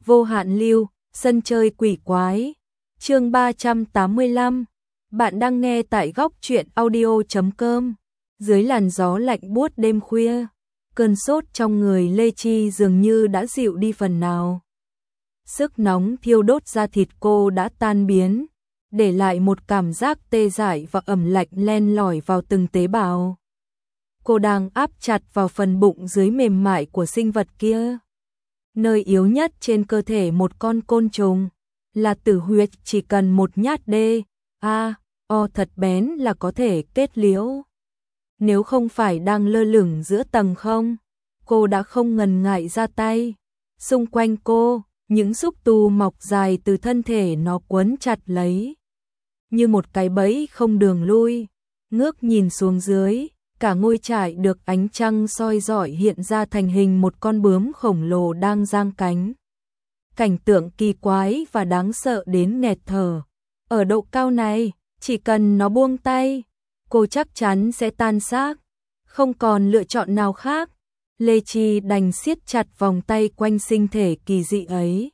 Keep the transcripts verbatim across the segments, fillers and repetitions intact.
Vô hạn lưu, sân chơi quỷ quái. Chương ba trăm tám mươi lăm. Bạn đang nghe tại góc truyện audio chấm com. Dưới làn gió lạnh buốt đêm khuya, cơn sốt trong người Lê Chi dường như đã dịu đi phần nào. Sức nóng thiêu đốt da thịt cô đã tan biến, để lại một cảm giác tê dại và ẩm lạnh len lỏi vào từng tế bào. Cô đang áp chặt vào phần bụng dưới mềm mại của sinh vật kia. Nơi yếu nhất trên cơ thể một con côn trùng, là tử huyệt, chỉ cần một nhát đê, a, o thật bén là có thể kết liễu. Nếu không phải đang lơ lửng giữa tầng không, cô đã không ngần ngại ra tay. Xung quanh cô, những xúc tu mọc dài từ thân thể nó quấn chặt lấy, như một cái bẫy không đường lui. Ngước nhìn xuống dưới, cả ngôi trại được ánh trăng soi rọi hiện ra thành hình một con bướm khổng lồ đang giang cánh. Cảnh tượng kỳ quái và đáng sợ đến nghẹt thở. Ở độ cao này, chỉ cần nó buông tay, cô chắc chắn sẽ tan xác. Không còn lựa chọn nào khác, Lê Chi đành siết chặt vòng tay quanh sinh thể kỳ dị ấy.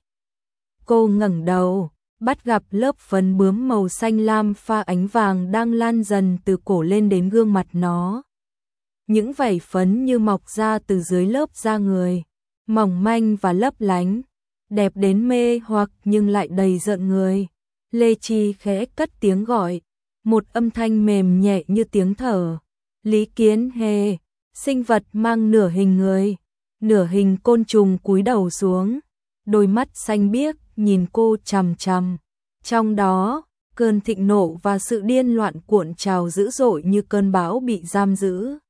Cô ngẩng đầu, bắt gặp lớp phấn bướm màu xanh lam pha ánh vàng đang lan dần từ cổ lên đến gương mặt nó. Những vảy phấn như mọc ra từ dưới lớp da người, mỏng manh và lấp lánh, đẹp đến mê hoặc nhưng lại đầy rợn người. Lê Chi khẽ cất tiếng gọi, một âm thanh mềm nhẹ như tiếng thở. Lý Kiến Hề, sinh vật mang nửa hình người, nửa hình côn trùng cúi đầu xuống, đôi mắt xanh biếc nhìn cô chằm chằm. Trong đó, cơn thịnh nộ và sự điên loạn cuộn trào dữ dội như cơn bão bị giam giữ.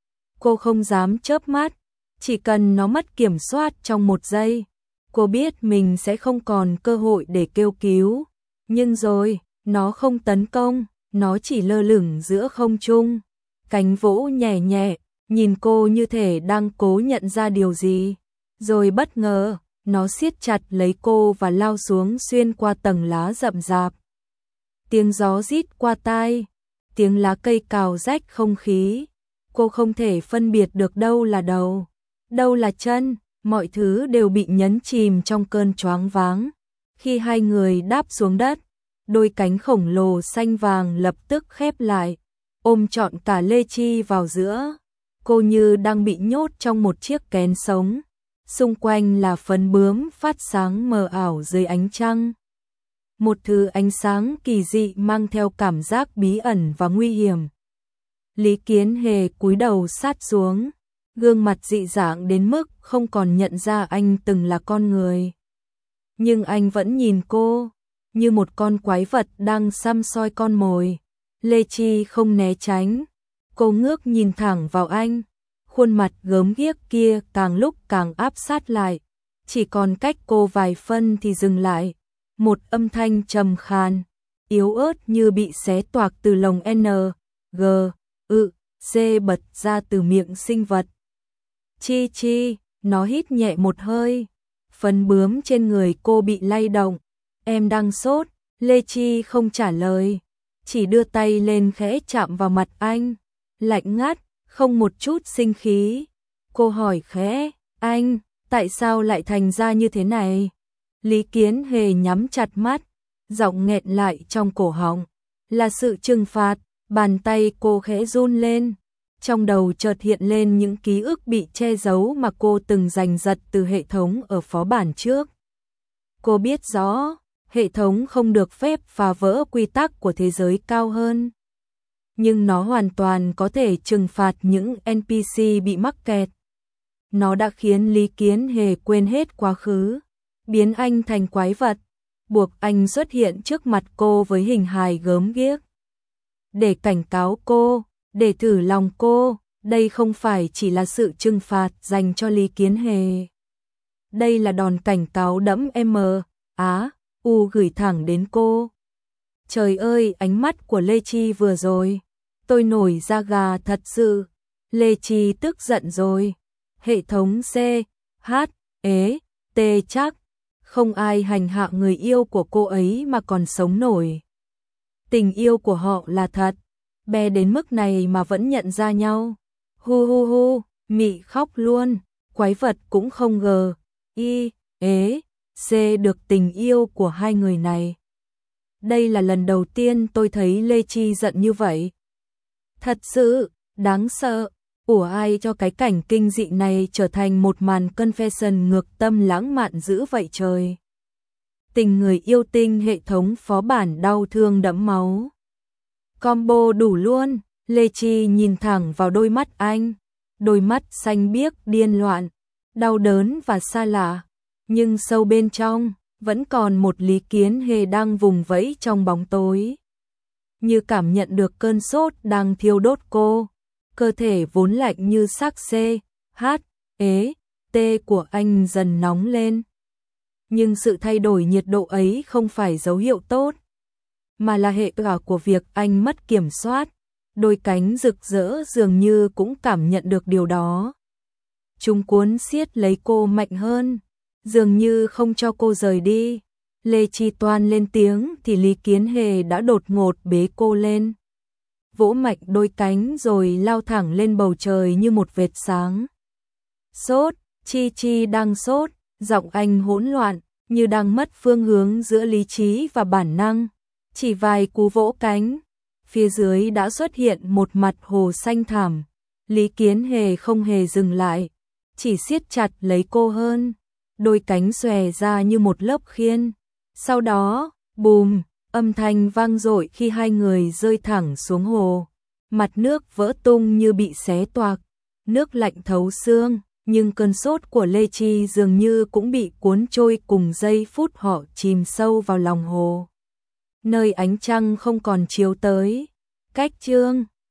Cô không dám chớp mắt, chỉ cần nó mất kiểm soát trong một giây, cô biết mình sẽ không còn cơ hội để kêu cứu. Nhưng rồi, nó không tấn công, nó chỉ lơ lửng giữa không trung, cánh vỗ nhẹ nhẹ, nhìn cô như thể đang cố nhận ra điều gì. Rồi bất ngờ, nó siết chặt lấy cô và lao xuống xuyên qua tầng lá rậm rạp. Tiếng gió rít qua tai, tiếng lá cây cào rách không khí. Cô không thể phân biệt được đâu là đầu, đâu là chân, mọi thứ đều bị nhấn chìm trong cơn choáng váng. Khi hai người đáp xuống đất, đôi cánh khổng lồ xanh vàng lập tức khép lại, ôm trọn cả Lê Chi vào giữa. Cô như đang bị nhốt trong một chiếc kén sống. Xung quanh là phấn bướm phát sáng mờ ảo dưới ánh trăng. Một thứ ánh sáng kỳ dị mang theo cảm giác bí ẩn và nguy hiểm. Lý Kiến Hề cúi đầu sát xuống, gương mặt dị dạng đến mức không còn nhận ra anh từng là con người. Nhưng anh vẫn nhìn cô, như một con quái vật đang săm soi con mồi. Lê Chi không né tránh, cô ngước nhìn thẳng vào anh, khuôn mặt gớm ghiếc kia càng lúc càng áp sát lại, chỉ còn cách cô vài phân thì dừng lại. Một âm thanh trầm khàn, yếu ớt như bị xé toạc từ lồng N, G, ự, C bật ra từ miệng sinh vật. Chi Chi, nó hít nhẹ một hơi, phấn bướm trên người cô bị lay động. Em đang sốt. Lê Chi không trả lời, chỉ đưa tay lên khẽ chạm vào mặt anh, lạnh ngắt, không một chút sinh khí. Cô hỏi khẽ, anh, tại sao lại thành ra như thế này? Lý Kiến Hề nhắm chặt mắt, giọng nghẹn lại trong cổ họng. Là sự trừng phạt. Bàn tay cô khẽ run lên, trong đầu chợt hiện lên những ký ức bị che giấu mà cô từng giành giật từ hệ thống ở phó bản trước. Cô biết rõ, hệ thống không được phép phá vỡ quy tắc của thế giới cao hơn. Nhưng nó hoàn toàn có thể trừng phạt những en pê xê bị mắc kẹt. Nó đã khiến Lý Kiến Hề quên hết quá khứ, biến anh thành quái vật, buộc anh xuất hiện trước mặt cô với hình hài gớm ghiếc. Để cảnh cáo cô, để thử lòng cô, đây không phải chỉ là sự trừng phạt dành cho Lý Kiến Hề. Đây là đòn cảnh cáo đẫm M, Á, U gửi thẳng đến cô. Trời ơi, ánh mắt của Lê Chi vừa rồi, tôi nổi da gà thật sự. Lê Chi tức giận rồi. Hệ thống C, H, ế, T chắc, không ai hành hạ người yêu của cô ấy mà còn sống nổi. Tình yêu của họ là thật, bé đến mức này mà vẫn nhận ra nhau. Hu hu hu, Mị khóc luôn, quái vật cũng không ngờ. Y, ế, xê được tình yêu của hai người này. Đây là lần đầu tiên tôi thấy Lê Chi giận như vậy. Thật sự, đáng sợ. Ủa ai cho cái cảnh kinh dị này trở thành một màn confession ngược tâm lãng mạn dữ vậy trời. Tình người yêu tinh hệ thống phó bản đau thương đẫm máu. Combo đủ luôn, Lê Chi nhìn thẳng vào đôi mắt anh. Đôi mắt xanh biếc điên loạn, đau đớn và xa lạ. Nhưng sâu bên trong, vẫn còn một Lý Kiến Hề đang vùng vẫy trong bóng tối. Như cảm nhận được cơn sốt đang thiêu đốt cô. Cơ thể vốn lạnh như xác C, H, ế, T của anh dần nóng lên. Nhưng sự thay đổi nhiệt độ ấy không phải dấu hiệu tốt, mà là hệ quả của việc anh mất kiểm soát. Đôi cánh rực rỡ dường như cũng cảm nhận được điều đó. Chúng cuốn siết lấy cô mạnh hơn, dường như không cho cô rời đi. Lê Chi toan lên tiếng thì Lý Kiến Hề đã đột ngột bế cô lên. Vỗ mạnh đôi cánh rồi lao thẳng lên bầu trời như một vệt sáng. Sốt, Chi Chi đang sốt, giọng anh hỗn loạn, như đang mất phương hướng giữa lý trí và bản năng. Chỉ vài cú vỗ cánh, phía dưới đã xuất hiện một mặt hồ xanh thẳm. Lý Kiến Hề không hề dừng lại, chỉ siết chặt lấy cô hơn. Đôi cánh xòe ra như một lớp khiên. Sau đó, bùm, âm thanh vang dội khi hai người rơi thẳng xuống hồ. Mặt nước vỡ tung như bị xé toạc, nước lạnh thấu xương, nhưng cơn sốt của Lê Chi dường như cũng bị cuốn trôi cùng giây phút họ chìm sâu vào lòng hồ. Nơi ánh trăng không còn chiếu tới. Cách chương